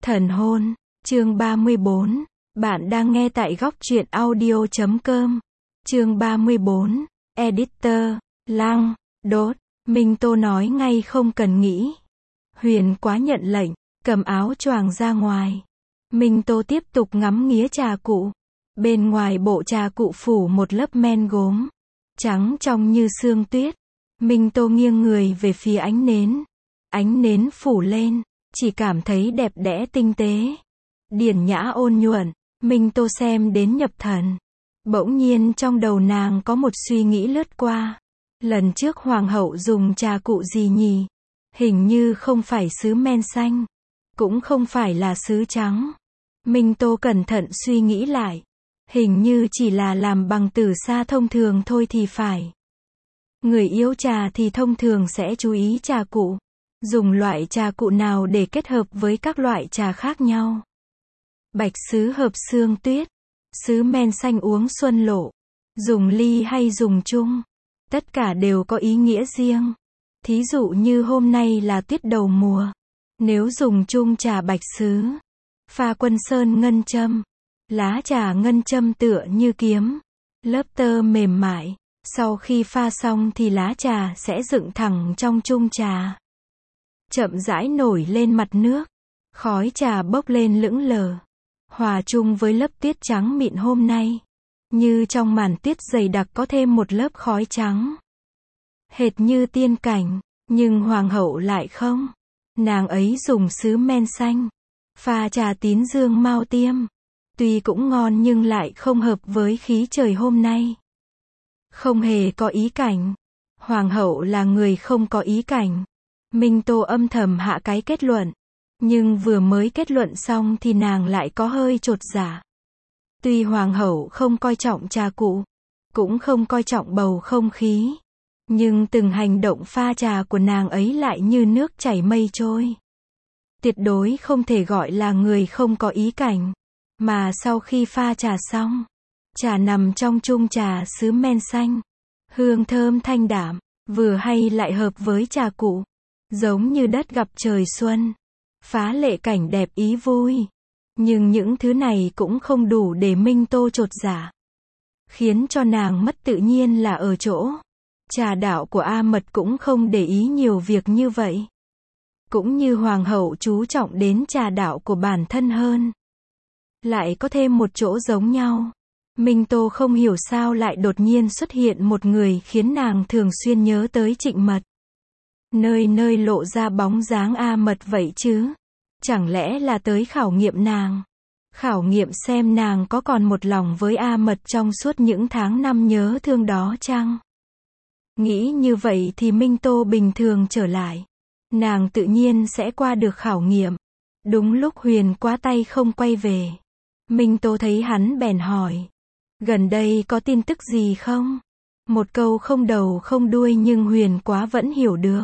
Thần hôn, chương 34. Bạn đang nghe tại góc truyện audio.com. Chương 34. Editor, Lăng, đốt. Minh Tô nói ngay không cần nghĩ. Huyền quá nhận lệnh, cầm áo choàng ra ngoài. Minh Tô tiếp tục ngắm nghía trà cụ. Bên ngoài bộ trà cụ phủ một lớp men gốm, trắng trong như sương tuyết. Minh Tô nghiêng người về phía ánh nến. Ánh nến phủ lên, chỉ cảm thấy đẹp đẽ tinh tế, điển nhã ôn nhuận. Minh Tô xem đến nhập thần. Bỗng nhiên trong đầu nàng có một suy nghĩ lướt qua. Lần trước hoàng hậu dùng trà cụ gì nhỉ? Hình như không phải sứ men xanh, cũng không phải là sứ trắng. Minh Tô cẩn thận suy nghĩ lại. Hình như chỉ là làm bằng tử sa thông thường thôi thì phải. Người yêu trà thì thông thường sẽ chú ý trà cụ. Dùng loại trà cụ nào để kết hợp với các loại trà khác nhau. Bạch sứ hợp sương tuyết, sứ men xanh uống xuân lộ. Dùng ly hay dùng chung, tất cả đều có ý nghĩa riêng. Thí dụ như hôm nay là tuyết đầu mùa. Nếu dùng chung trà bạch sứ, pha quân sơn ngân châm. Lá trà ngân châm tựa như kiếm, lớp tơ mềm mại. Sau khi pha xong thì lá trà sẽ dựng thẳng trong chung trà, chậm rãi nổi lên mặt nước. Khói trà bốc lên lững lờ, hòa chung với lớp tuyết trắng mịn hôm nay. Như trong màn tuyết dày đặc có thêm một lớp khói trắng. Hệt như tiên cảnh, nhưng hoàng hậu lại không. Nàng ấy dùng sứ men xanh, pha trà tín dương mao tiêm. Tuy cũng ngon nhưng lại không hợp với khí trời hôm nay. Không hề có ý cảnh. Hoàng hậu là người không có ý cảnh. Minh Tô âm thầm hạ cái kết luận. Nhưng vừa mới kết luận xong thì nàng lại có hơi chột dạ. Tuy hoàng hậu không coi trọng trà cụ, cũng không coi trọng bầu không khí, nhưng từng hành động pha trà của nàng ấy lại như nước chảy mây trôi. Tuyệt đối không thể gọi là người không có ý cảnh. Mà sau khi pha trà xong, trà nằm trong chung trà sứ men xanh, hương thơm thanh đạm, vừa hay lại hợp với trà cụ, giống như đất gặp trời xuân, phá lệ cảnh đẹp ý vui. Nhưng những thứ này cũng không đủ để Minh Tô chột dạ. Khiến cho nàng mất tự nhiên là ở chỗ, trà đạo của A Mật cũng không để ý nhiều việc như vậy. Cũng như hoàng hậu chú trọng đến trà đạo của bản thân hơn. Lại có thêm một chỗ giống nhau. Minh Tô không hiểu sao lại đột nhiên xuất hiện một người khiến nàng thường xuyên nhớ tới Trịnh Mật. Nơi nơi lộ ra bóng dáng A Mật vậy chứ. Chẳng lẽ là tới khảo nghiệm nàng. Khảo nghiệm xem nàng có còn một lòng với A Mật trong suốt những tháng năm nhớ thương đó chăng? Nghĩ như vậy thì Minh Tô bình thường trở lại. Nàng tự nhiên sẽ qua được khảo nghiệm. Đúng lúc Huyền quá tay không quay về, Minh Tô thấy hắn bèn hỏi. Gần đây có tin tức gì không? Một câu không đầu không đuôi nhưng Huyền quá vẫn hiểu được.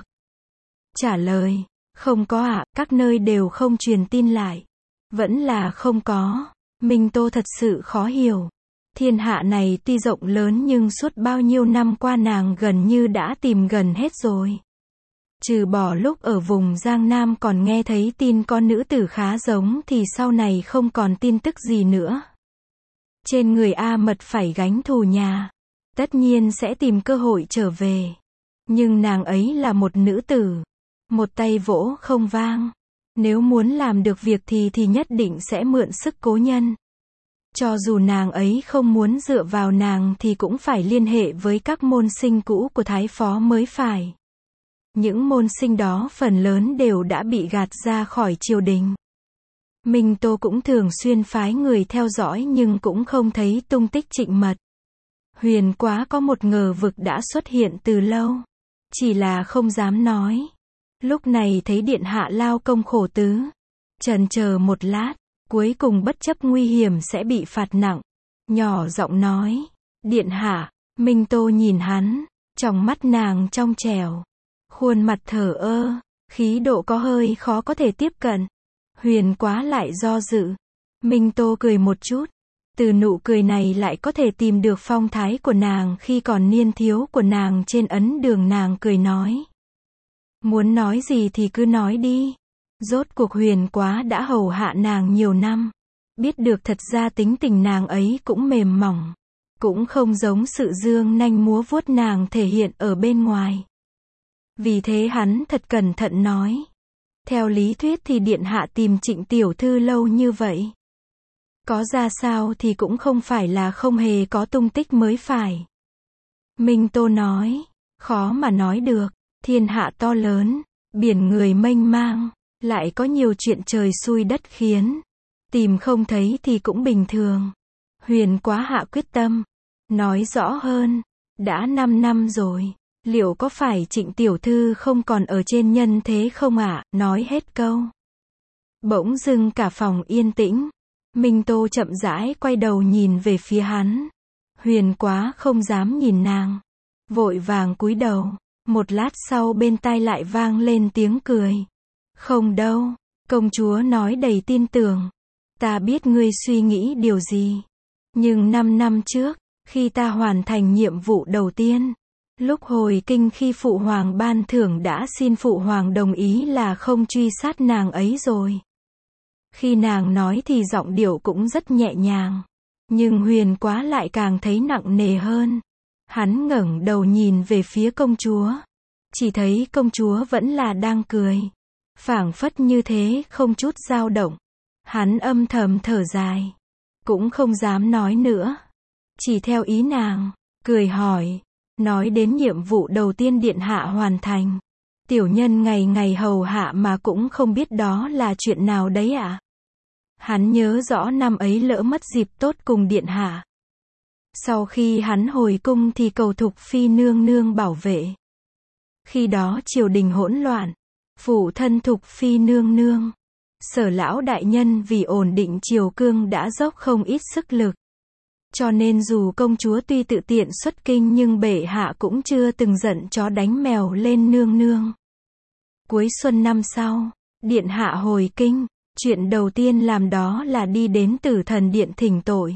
Trả lời, không có ạ, các nơi đều không truyền tin lại. Vẫn là không có. Minh Tô thật sự khó hiểu. Thiên hạ này tuy rộng lớn nhưng suốt bao nhiêu năm qua nàng gần như đã tìm gần hết rồi. Trừ bỏ lúc ở vùng Giang Nam còn nghe thấy tin con nữ tử khá giống thì sau này không còn tin tức gì nữa. Trên người A Mật phải gánh thù nhà, tất nhiên sẽ tìm cơ hội trở về. Nhưng nàng ấy là một nữ tử, một tay vỗ không vang. Nếu muốn làm được việc thì nhất định sẽ mượn sức cố nhân. Cho dù nàng ấy không muốn dựa vào nàng thì cũng phải liên hệ với các môn sinh cũ của Thái Phó mới phải. Những môn sinh đó phần lớn đều đã bị gạt ra khỏi triều đình. Minh Tô cũng thường xuyên phái người theo dõi nhưng cũng không thấy tung tích Trịnh Mật. Huyền quá có một ngờ vực đã xuất hiện từ lâu, chỉ là không dám nói. Lúc này thấy điện hạ lao công khổ tứ, chần chờ một lát, cuối cùng bất chấp nguy hiểm sẽ bị phạt nặng, nhỏ giọng nói, điện hạ. Minh Tô nhìn hắn, trong mắt nàng trong trẻo, khuôn mặt thờ ơ, khí độ có hơi khó có thể tiếp cận. Huyền quá lại do dự. Minh Tô cười một chút. Từ nụ cười này lại có thể tìm được phong thái của nàng khi còn niên thiếu của nàng trên ấn đường. Nàng cười nói, muốn nói gì thì cứ nói đi. Rốt cuộc Huyền Quá đã hầu hạ nàng nhiều năm. Biết được thật ra tính tình nàng ấy cũng mềm mỏng. Cũng không giống sự dương nanh múa vuốt nàng thể hiện ở bên ngoài. Vì thế hắn thật cẩn thận nói. Theo lý thuyết thì điện hạ tìm Trịnh tiểu thư lâu như vậy. Có ra sao thì cũng không phải là không hề có tung tích mới phải. Minh Tô nói. Khó mà nói được. Thiên hạ to lớn. Biển người mênh mang. Lại có nhiều chuyện trời xui đất khiến. Tìm không thấy thì cũng bình thường. Huyền Quá hạ quyết tâm. Nói rõ hơn. Đã 5 năm rồi. Liệu có phải Trịnh tiểu thư không còn ở trên nhân thế không ạ? Nói hết câu. Bỗng dưng cả phòng yên tĩnh. Minh Tô chậm rãi quay đầu nhìn về phía hắn. Huyền Quá không dám nhìn nàng. Vội vàng cúi đầu. Một lát sau bên tai lại vang lên tiếng cười. Không đâu. Công chúa nói đầy tin tưởng. Ta biết ngươi suy nghĩ điều gì. Nhưng 5 năm trước, khi ta hoàn thành nhiệm vụ đầu tiên, lúc hồi kinh khi phụ hoàng ban thưởng đã xin phụ hoàng đồng ý là không truy sát nàng ấy rồi. Khi nàng nói thì giọng điệu cũng rất nhẹ nhàng. Nhưng Huyền Quá lại càng thấy nặng nề hơn. Hắn ngẩng đầu nhìn về phía công chúa. Chỉ thấy công chúa vẫn là đang cười. Phảng phất như thế không chút dao động. Hắn âm thầm thở dài. Cũng không dám nói nữa. Chỉ theo ý nàng. Cười hỏi. Nói đến nhiệm vụ đầu tiên điện hạ hoàn thành. Tiểu nhân ngày ngày hầu hạ mà cũng không biết đó là chuyện nào đấy ạ. Hắn nhớ rõ năm ấy lỡ mất dịp tốt cùng điện hạ. Sau khi hắn hồi cung thì cầu Thục Phi nương nương bảo vệ. Khi đó triều đình hỗn loạn. Phụ thân Thục Phi nương nương. Sở lão đại nhân vì ổn định triều cương đã dốc không ít sức lực. Cho nên dù công chúa tuy tự tiện xuất kinh nhưng bệ hạ cũng chưa từng giận chó đánh mèo lên nương nương. Cuối xuân năm sau, điện hạ hồi kinh, chuyện đầu tiên làm đó là đi đến Tử Thần Điện thỉnh tội.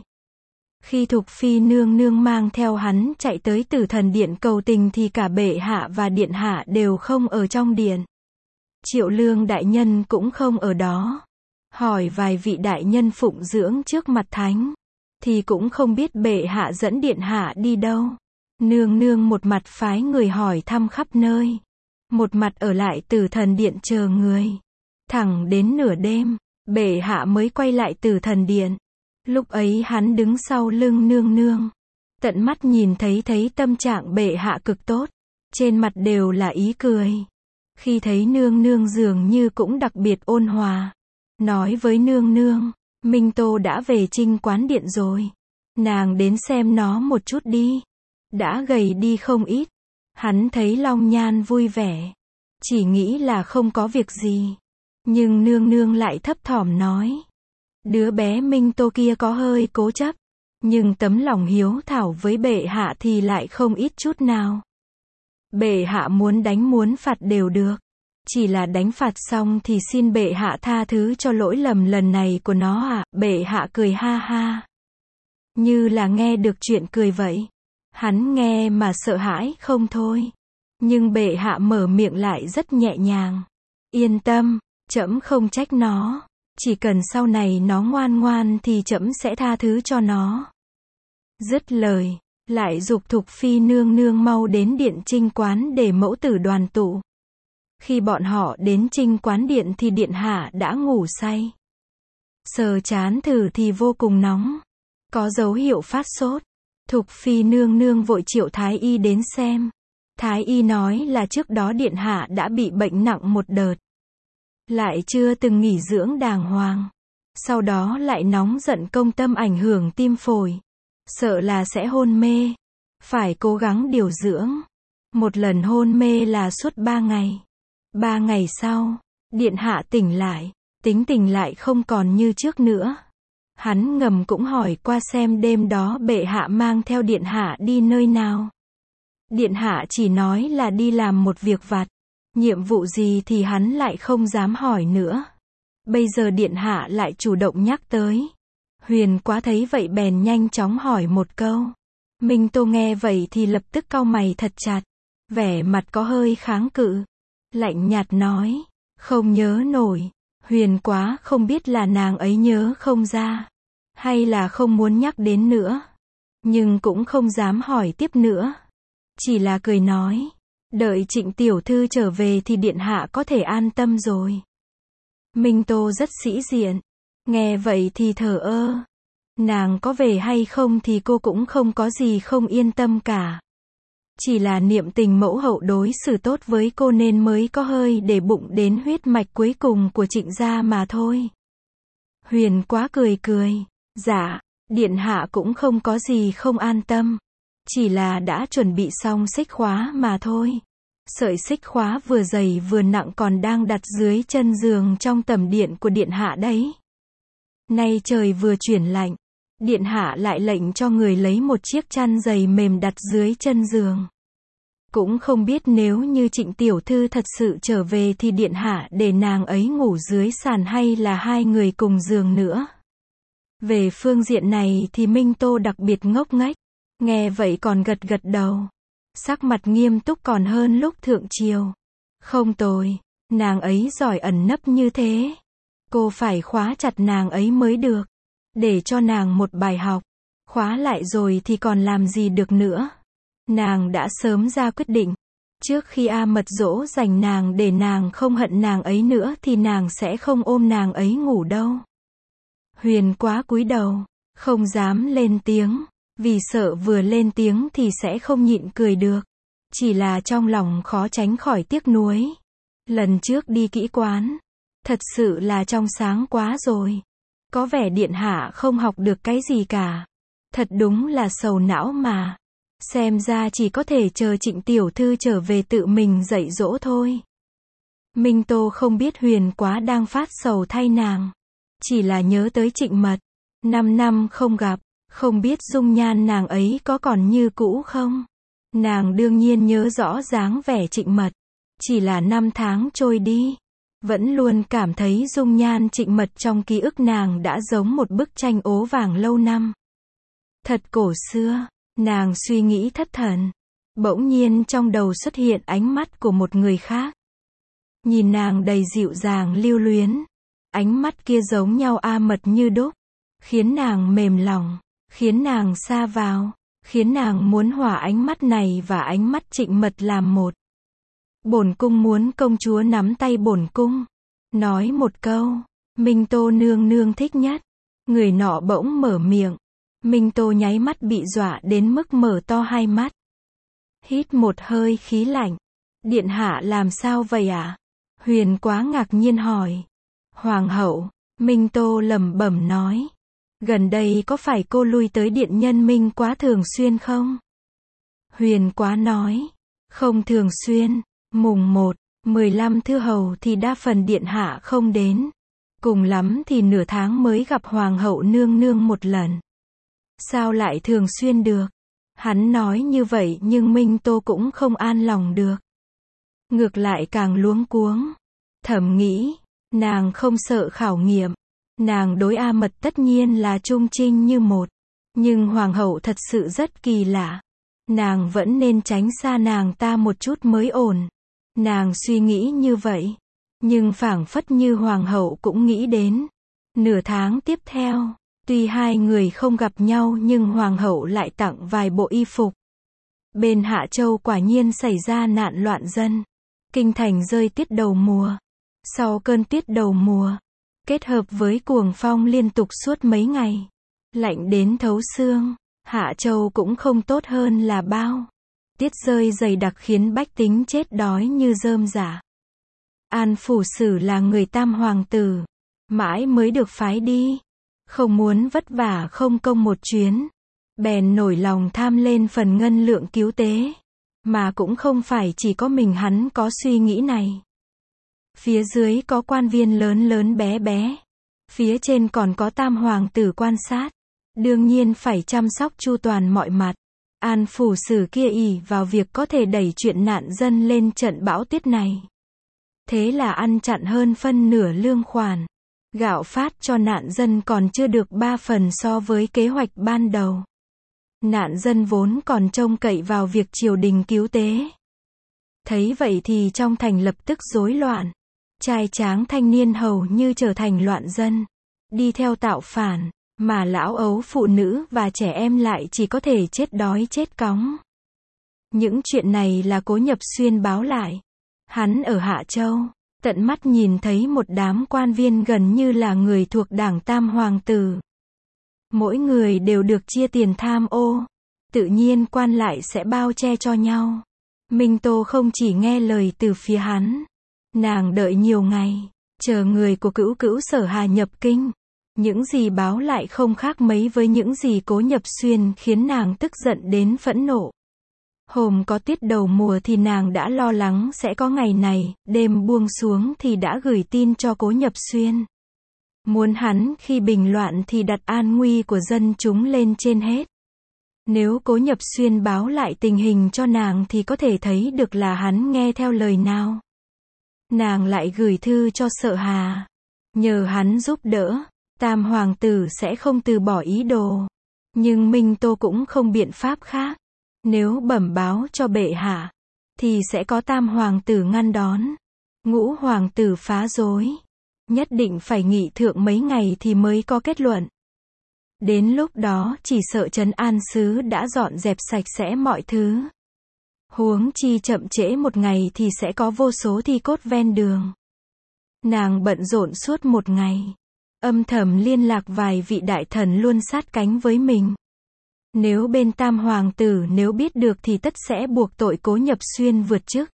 Khi Thục Phi nương nương mang theo hắn chạy tới Tử Thần Điện cầu tình thì cả bệ hạ và điện hạ đều không ở trong điện. Triệu Lương đại nhân cũng không ở đó. Hỏi vài vị đại nhân phụng dưỡng trước mặt thánh, thì cũng không biết bệ hạ dẫn điện hạ đi đâu. Nương nương một mặt phái người hỏi thăm khắp nơi, một mặt ở lại Tử Thần Điện chờ người. Thẳng đến nửa đêm, bệ hạ mới quay lại Tử Thần Điện. Lúc ấy hắn đứng sau lưng nương nương. Tận mắt nhìn thấy tâm trạng bệ hạ cực tốt. Trên mặt đều là ý cười. Khi thấy nương nương dường như cũng đặc biệt ôn hòa. Nói với nương nương, Minh Tô đã về Trinh Quán Điện rồi. Nàng đến xem nó một chút đi. Đã gầy đi không ít. Hắn thấy Long Nhan vui vẻ. Chỉ nghĩ là không có việc gì. Nhưng nương nương lại thấp thỏm nói. Đứa bé Minh Tô kia có hơi cố chấp. Nhưng tấm lòng hiếu thảo với bệ hạ thì lại không ít chút nào. Bệ hạ muốn đánh muốn phạt đều được. Chỉ là đánh phạt xong thì xin bệ hạ tha thứ cho lỗi lầm lần này của nó ạ. Bệ hạ cười ha ha. Như là nghe được chuyện cười vậy. Hắn nghe mà sợ hãi không thôi. Nhưng bệ hạ mở miệng lại rất nhẹ nhàng. Yên tâm, trẫm không trách nó. Chỉ cần sau này nó ngoan ngoan thì trẫm sẽ tha thứ cho nó. Dứt lời, lại giục Thục Phi nương nương mau đến Điện Trinh Quán để mẫu tử đoàn tụ. Khi bọn họ đến Trinh Quán Điện thì điện hạ đã ngủ say. Sờ trán thử thì vô cùng nóng. Có dấu hiệu phát sốt. Thục Phi nương nương vội triệu Thái Y đến xem. Thái Y nói là trước đó điện hạ đã bị bệnh nặng một đợt. Lại chưa từng nghỉ dưỡng đàng hoàng. Sau đó lại nóng giận công tâm ảnh hưởng tim phổi. Sợ là sẽ hôn mê. Phải cố gắng điều dưỡng. Một lần hôn mê là suốt 3 ngày. 3 ngày sau, điện hạ tỉnh lại. Tính tình lại không còn như trước nữa. Hắn ngầm cũng hỏi qua xem đêm đó bệ hạ mang theo điện hạ đi nơi nào. Điện hạ chỉ nói là đi làm một việc vặt. Nhiệm vụ gì thì hắn lại không dám hỏi nữa. Bây giờ điện hạ lại chủ động nhắc tới. Huyền Quá thấy vậy bèn nhanh chóng hỏi một câu. Minh Tô nghe vậy thì lập tức cau mày thật chặt. Vẻ mặt có hơi kháng cự. Lạnh nhạt nói. Không nhớ nổi. Huyền quá không biết là nàng ấy nhớ không ra, hay là không muốn nhắc đến nữa. Nhưng cũng không dám hỏi tiếp nữa. Chỉ là cười nói, đợi Trịnh tiểu thư trở về thì điện hạ có thể an tâm rồi. Minh Tô rất sĩ diện. Nghe vậy thì thờ ơ. Nàng có về hay không thì cô cũng không có gì không yên tâm cả. Chỉ là niệm tình mẫu hậu đối xử tốt với cô nên mới có hơi để bụng đến huyết mạch cuối cùng của Trịnh gia mà thôi. Huyền quá cười cười. Dạ, điện hạ cũng không có gì không an tâm. Chỉ là đã chuẩn bị xong xích khóa mà thôi. Sợi xích khóa vừa dày vừa nặng còn đang đặt dưới chân giường trong tầm điện của điện hạ đấy. Nay trời vừa chuyển lạnh, điện hạ lại lệnh cho người lấy một chiếc chăn dày mềm đặt dưới chân giường. Cũng không biết nếu như Trịnh tiểu thư thật sự trở về thì điện hạ để nàng ấy ngủ dưới sàn hay là hai người cùng giường nữa. Về phương diện này thì Minh Tô đặc biệt ngốc nghếch, nghe vậy còn gật gật đầu. Sắc mặt nghiêm túc còn hơn lúc thượng triều. Không tồi, nàng ấy giỏi ẩn nấp như thế. Cô phải khóa chặt nàng ấy mới được. Để cho nàng một bài học. Khóa lại rồi thì còn làm gì được nữa. Nàng đã sớm ra quyết định. Trước khi A Mật dỗ dành nàng để nàng không hận nàng ấy nữa thì nàng sẽ không ôm nàng ấy ngủ đâu. Huyền quá cúi đầu, không dám lên tiếng. Vì sợ vừa lên tiếng thì sẽ không nhịn cười được. Chỉ là trong lòng khó tránh khỏi tiếc nuối. Lần trước đi kỹ quán, thật sự là trong sáng quá rồi. Có vẻ điện hạ không học được cái gì cả. Thật đúng là sầu não mà. Xem ra chỉ có thể chờ Trịnh tiểu thư trở về tự mình dạy dỗ thôi. Minh Tô không biết Huyền quá đang phát sầu thay nàng. Chỉ là nhớ tới Trịnh Mật. 5 năm không gặp. Không biết dung nhan nàng ấy có còn như cũ không? Nàng đương nhiên nhớ rõ dáng vẻ Trịnh Mật. Chỉ là 5 tháng trôi đi. Vẫn luôn cảm thấy dung nhan Trịnh Mật trong ký ức nàng đã giống một bức tranh ố vàng lâu năm. Thật cổ xưa. Nàng suy nghĩ thất thần. Bỗng nhiên trong đầu xuất hiện ánh mắt của một người khác. Nhìn nàng đầy dịu dàng lưu luyến. Ánh mắt kia giống nhau A Mật như đúc. Khiến nàng mềm lòng. Khiến nàng sa vào, khiến nàng muốn hòa ánh mắt này và ánh mắt Trịnh Mật làm một. Bổn cung muốn công chúa nắm tay bổn cung, nói một câu, Minh Tô nương nương thích nhất. Người nọ bỗng mở miệng, Minh Tô nháy mắt bị dọa đến mức mở to hai mắt. Hít một hơi khí lạnh, điện hạ làm sao vậy ạ? Huyền quá ngạc nhiên hỏi. Hoàng hậu, Minh Tô lẩm bẩm nói. Gần đây có phải cô lui tới điện Nhân Minh quá thường xuyên không? Huyền quá nói. Không thường xuyên. Mùng 1, 15 thư hầu thì đa phần điện hạ không đến. Cùng lắm thì nửa tháng mới gặp hoàng hậu nương nương một lần. Sao lại thường xuyên được? Hắn nói như vậy nhưng Minh Tô cũng không an lòng được. Ngược lại càng luống cuống. Thầm nghĩ, nàng không sợ khảo nghiệm. Nàng đối A Mật tất nhiên là trung trinh như một. Nhưng hoàng hậu thật sự rất kỳ lạ. Nàng vẫn nên tránh xa nàng ta một chút mới ổn. Nàng suy nghĩ như vậy. Nhưng phảng phất như hoàng hậu cũng nghĩ đến. Nửa tháng tiếp theo, tuy hai người không gặp nhau nhưng hoàng hậu lại tặng vài bộ y phục. Bên Hạ Châu quả nhiên xảy ra nạn loạn dân. Kinh thành rơi tiết đầu mùa. Sau cơn tiết đầu mùa, kết hợp với cuồng phong liên tục suốt mấy ngày, lạnh đến thấu xương, Hạ Châu cũng không tốt hơn là bao. Tiết rơi dày đặc khiến bách tính chết đói như rơm rả. An Phủ Sử là người tam hoàng tử, mãi mới được phái đi, không muốn vất vả không công một chuyến, bèn nổi lòng tham lên phần ngân lượng cứu tế, mà cũng không phải chỉ có mình hắn có suy nghĩ này. Phía dưới có quan viên lớn lớn bé bé. Phía trên còn có tam hoàng tử quan sát. Đương nhiên phải chăm sóc chu toàn mọi mặt. An Phủ Sử kia ỷ vào việc có thể đẩy chuyện nạn dân lên trận bão tuyết này. Thế là ăn chặn hơn phân nửa lương khoản. Gạo phát cho nạn dân còn chưa được 3 phần so với kế hoạch ban đầu. Nạn dân vốn còn trông cậy vào việc triều đình cứu tế. Thấy vậy thì trong thành lập tức rối loạn. Trai tráng thanh niên hầu như trở thành loạn dân, đi theo tạo phản, mà lão ấu phụ nữ và trẻ em lại chỉ có thể chết đói chết cóng. Những chuyện này là Cố Nhập Xuyên báo lại. Hắn ở Hạ Châu, tận mắt nhìn thấy một đám quan viên gần như là người thuộc đảng Tam Hoàng tử. Mỗi người đều được chia tiền tham ô, tự nhiên quan lại sẽ bao che cho nhau. Minh Tô không chỉ nghe lời từ phía hắn, nàng đợi nhiều ngày, chờ người của Cữu Cữu Sở Hà nhập kinh. Những gì báo lại không khác mấy với những gì Cố Nhập Xuyên khiến nàng tức giận đến phẫn nộ. Hôm có tiết đầu mùa thì nàng đã lo lắng sẽ có ngày này, đêm buông xuống thì đã gửi tin cho Cố Nhập Xuyên. Muốn hắn khi bình loạn thì đặt an nguy của dân chúng lên trên hết. Nếu Cố Nhập Xuyên báo lại tình hình cho nàng thì có thể thấy được là hắn nghe theo lời nào. Nàng lại gửi thư cho Sở Hà, nhờ hắn giúp đỡ. Tam hoàng tử sẽ không từ bỏ ý đồ. Nhưng Minh Tô cũng không biện pháp khác. Nếu bẩm báo cho bệ hạ, thì sẽ có tam hoàng tử ngăn đón. Ngũ hoàng tử phá rối. Nhất định phải nghị thượng mấy ngày thì mới có kết luận. Đến lúc đó chỉ sợ trấn an sứ đã dọn dẹp sạch sẽ mọi thứ. Huống chi chậm trễ một ngày thì sẽ có vô số thi cốt ven đường. Nàng bận rộn suốt một ngày. Âm thầm liên lạc vài vị đại thần luôn sát cánh với mình. Nếu bên tam hoàng tử nếu biết được thì tất sẽ buộc tội Cố Nhập Xuyên vượt chức.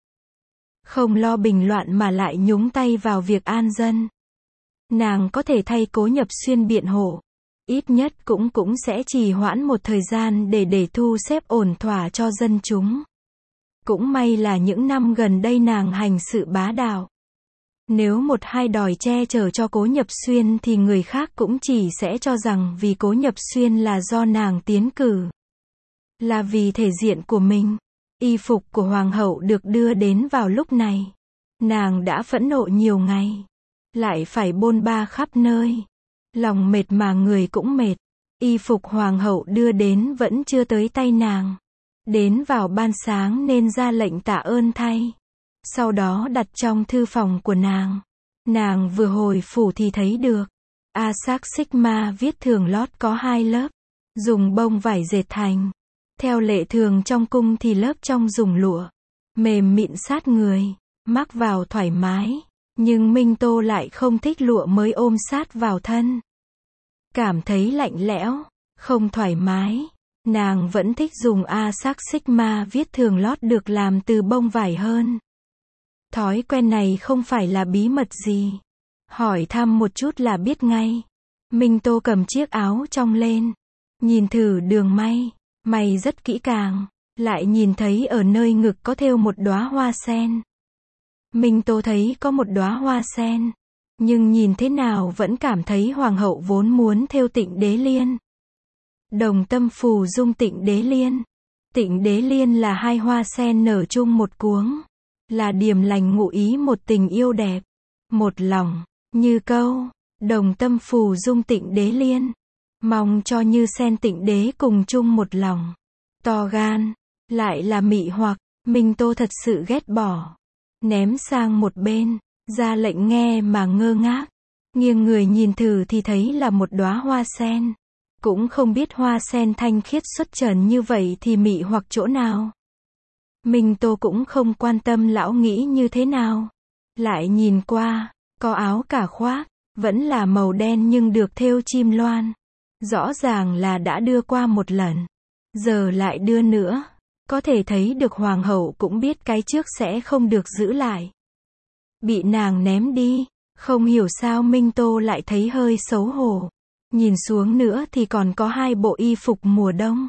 Không lo bình loạn mà lại nhúng tay vào việc an dân. Nàng có thể thay Cố Nhập Xuyên biện hộ. Ít nhất cũng sẽ trì hoãn một thời gian để thu xếp ổn thỏa cho dân chúng. Cũng may là những năm gần đây nàng hành sự bá đạo. Nếu một hai đòi che chở cho Cố Nhập Xuyên thì người khác cũng chỉ sẽ cho rằng vì Cố Nhập Xuyên là do nàng tiến cử. Là vì thể diện của mình. Y phục của hoàng hậu được đưa đến vào lúc này. Nàng đã phẫn nộ nhiều ngày. Lại phải bôn ba khắp nơi. Lòng mệt mà người cũng mệt. Y phục hoàng hậu đưa đến vẫn chưa tới tay nàng. Đến vào ban sáng nên ra lệnh tạ ơn thay. Sau đó đặt trong thư phòng của nàng. Nàng vừa hồi phủ thì thấy được. Asak Sigma viết thường lót có 2 lớp. Dùng bông vải dệt thành. Theo lệ thường trong cung thì lớp trong dùng lụa. Mềm mịn sát người. Mắc vào thoải mái. Nhưng Minh Tô lại không thích lụa mới ôm sát vào thân. Cảm thấy lạnh lẽo. Không thoải mái. Nàng vẫn thích dùng Asak Sigma viết thường lót được làm từ bông vải hơn. Thói quen này không phải là bí mật gì. Hỏi thăm một chút là biết ngay. Minh Tô cầm chiếc áo trong lên. Nhìn thử đường may. May rất kỹ càng. Lại nhìn thấy ở nơi ngực có thêu một đóa hoa sen. Minh Tô thấy có một đóa hoa sen. Nhưng nhìn thế nào vẫn cảm thấy hoàng hậu vốn muốn thêu Tịnh Đế Liên. Đồng tâm phù dung Tịnh Đế Liên. Tịnh Đế Liên là 2 hoa sen nở chung một cuống. Là điềm lành ngụ ý một tình yêu đẹp. Một lòng. Như câu. Đồng tâm phù dung Tịnh Đế Liên. Mong cho Như Sen Tịnh Đế cùng chung một lòng. To gan. Lại là mị hoặc. Minh Tô thật sự ghét bỏ. Ném sang một bên. Ra lệnh nghe mà ngơ ngác. Nghiêng người nhìn thử thì thấy là một đóa hoa sen. Cũng không biết hoa sen thanh khiết xuất trần như vậy thì mị hoặc chỗ nào. Minh Tô cũng không quan tâm lão nghĩ như thế nào. Lại nhìn qua, có áo cả khoác, vẫn là màu đen nhưng được thêu chim loan. Rõ ràng là đã đưa qua một lần. Giờ lại đưa nữa. Có thể thấy được hoàng hậu cũng biết cái trước sẽ không được giữ lại. Bị nàng ném đi. Không hiểu sao Minh Tô lại thấy hơi xấu hổ. Nhìn xuống nữa thì còn có 2 bộ y phục mùa đông.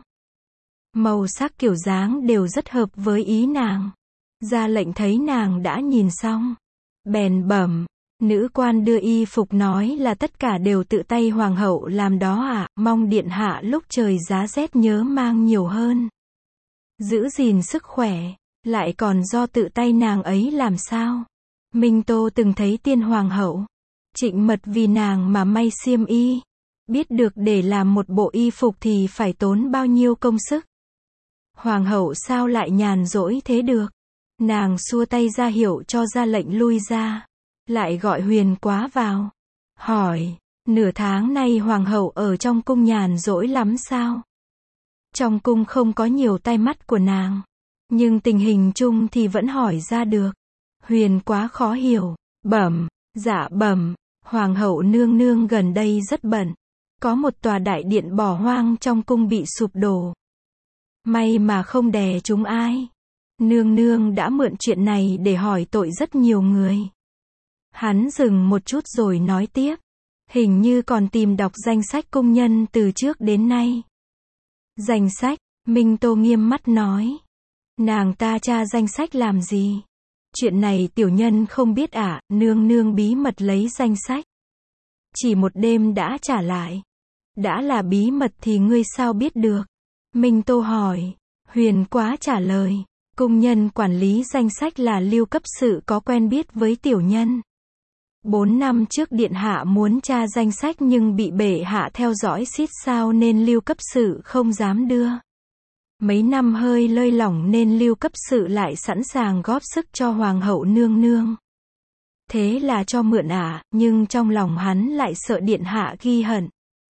Màu sắc kiểu dáng đều rất hợp với ý nàng. Ra lệnh thấy nàng đã nhìn xong. Bèn bẩm, nữ quan đưa y phục nói là tất cả đều tự tay hoàng hậu làm đó ạ, mong điện hạ lúc trời giá rét nhớ mang nhiều hơn. Giữ gìn sức khỏe, lại còn do tự tay nàng ấy làm sao. Minh Tô từng thấy tiên hoàng hậu, trịnh mật vì nàng mà may xiêm y. Biết được để làm một bộ y phục thì phải tốn bao nhiêu công sức. Hoàng hậu sao lại nhàn rỗi thế được. Nàng xua tay ra hiệu cho ra lệnh lui ra. lại gọi Huyền Quá vào. Hỏi, nửa tháng nay hoàng hậu ở trong cung nhàn rỗi lắm sao? Trong cung không có nhiều tai mắt của nàng. Nhưng tình hình chung thì vẫn hỏi ra được. Huyền Quá khó hiểu. Bẩm, dạ bẩm, hoàng hậu nương nương gần đây rất bận. Có một tòa đại điện bỏ hoang trong cung bị sụp đổ. May mà không đè trúng ai. Nương nương đã mượn chuyện này để hỏi tội rất nhiều người. Hắn dừng một chút rồi nói tiếp. Hình như còn tìm đọc danh sách cung nhân từ trước đến nay. Danh sách, Minh Tô nghiêm mắt nói. Nàng ta tra danh sách làm gì? Chuyện này tiểu nhân không biết ạ, nương nương bí mật lấy danh sách. Chỉ một đêm đã trả lại. Đã là bí mật thì ngươi sao biết được? Minh Tô hỏi. Huyền Quá trả lời. Cung nhân quản lý danh sách là Lưu Cấp Sự có quen biết với tiểu nhân. 4 năm trước điện hạ muốn tra danh sách nhưng bị bệ hạ theo dõi xít sao nên Lưu Cấp Sự không dám đưa. Mấy năm hơi lơi lỏng nên Lưu Cấp Sự lại sẵn sàng góp sức cho hoàng hậu nương nương. Thế là cho mượn nhưng trong lòng hắn lại sợ điện hạ ghi hận.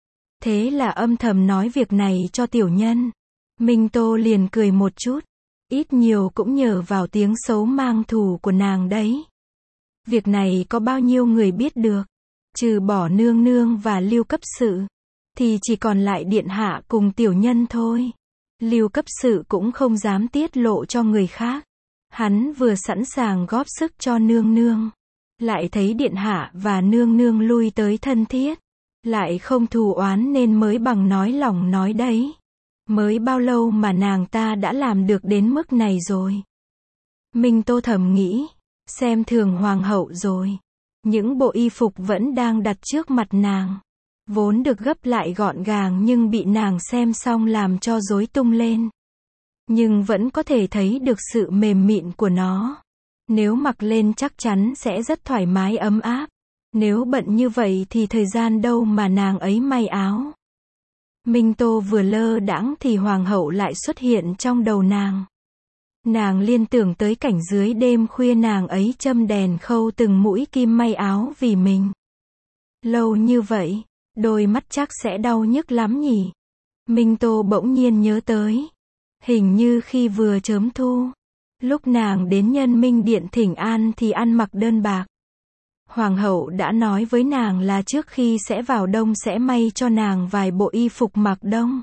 Thế là âm thầm nói việc này cho tiểu nhân. Minh Tô liền cười một chút. Ít nhiều cũng nhờ vào tiếng xấu mang thù của nàng đấy. Việc này có bao nhiêu người biết được. Trừ bỏ nương nương và Lưu Cấp Sự. Thì chỉ còn lại điện hạ cùng tiểu nhân thôi. Lưu Cấp Sự cũng không dám tiết lộ cho người khác. Hắn vừa sẵn sàng góp sức cho nương nương. Lại thấy điện hạ và nương nương lui tới thân thiết. Lại không thù oán nên mới bằng nói lòng nói đấy. Mới bao lâu mà nàng ta đã làm được đến mức này rồi. Minh Tô thầm nghĩ. Xem thường hoàng hậu rồi. Những bộ y phục vẫn đang đặt trước mặt nàng. Vốn được gấp lại gọn gàng nhưng bị nàng xem xong làm cho rối tung lên. Nhưng vẫn có thể thấy được sự mềm mịn của nó. Nếu mặc lên chắc chắn sẽ rất thoải mái ấm áp. Nếu bận như vậy thì thời gian đâu mà nàng ấy may áo. Minh Tô vừa lơ đãng thì hoàng hậu lại xuất hiện trong đầu nàng. Nàng liên tưởng tới cảnh dưới đêm khuya nàng ấy châm đèn khâu từng mũi kim may áo vì mình. Lâu như vậy, đôi mắt chắc sẽ đau nhức lắm nhỉ. Minh Tô bỗng nhiên nhớ tới. Hình như khi vừa chớm thu, lúc nàng đến Nhân Minh Điện thỉnh an thì ăn mặc đơn bạc. Hoàng hậu đã nói với nàng là trước khi sẽ vào đông sẽ may cho nàng vài bộ y phục mặc đông.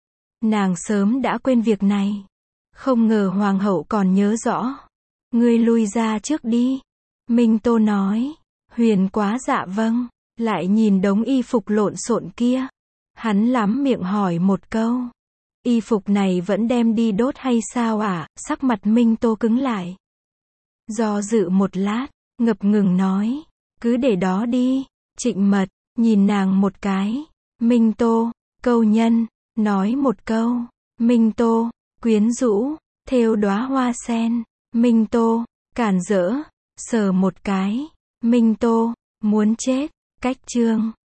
Nàng sớm đã quên việc này. Không ngờ hoàng hậu còn nhớ rõ. Ngươi lui ra trước đi. Minh Tô nói. Huyền Quá dạ vâng. Lại nhìn đống y phục lộn xộn kia. Hắn lắm miệng hỏi một câu. Y phục này vẫn đem đi đốt hay sao ạ? Sắc mặt Minh Tô cứng lại. Do dự một lát, ngập ngừng nói. Cứ để đó đi. Trịnh Mật, nhìn nàng một cái. Minh Tô, câu nhân, nói một câu. Minh Tô, quyến rũ, thêu đóa hoa sen. Minh Tô, cản rỡ, sờ một cái. Minh Tô, muốn chết. Cách chương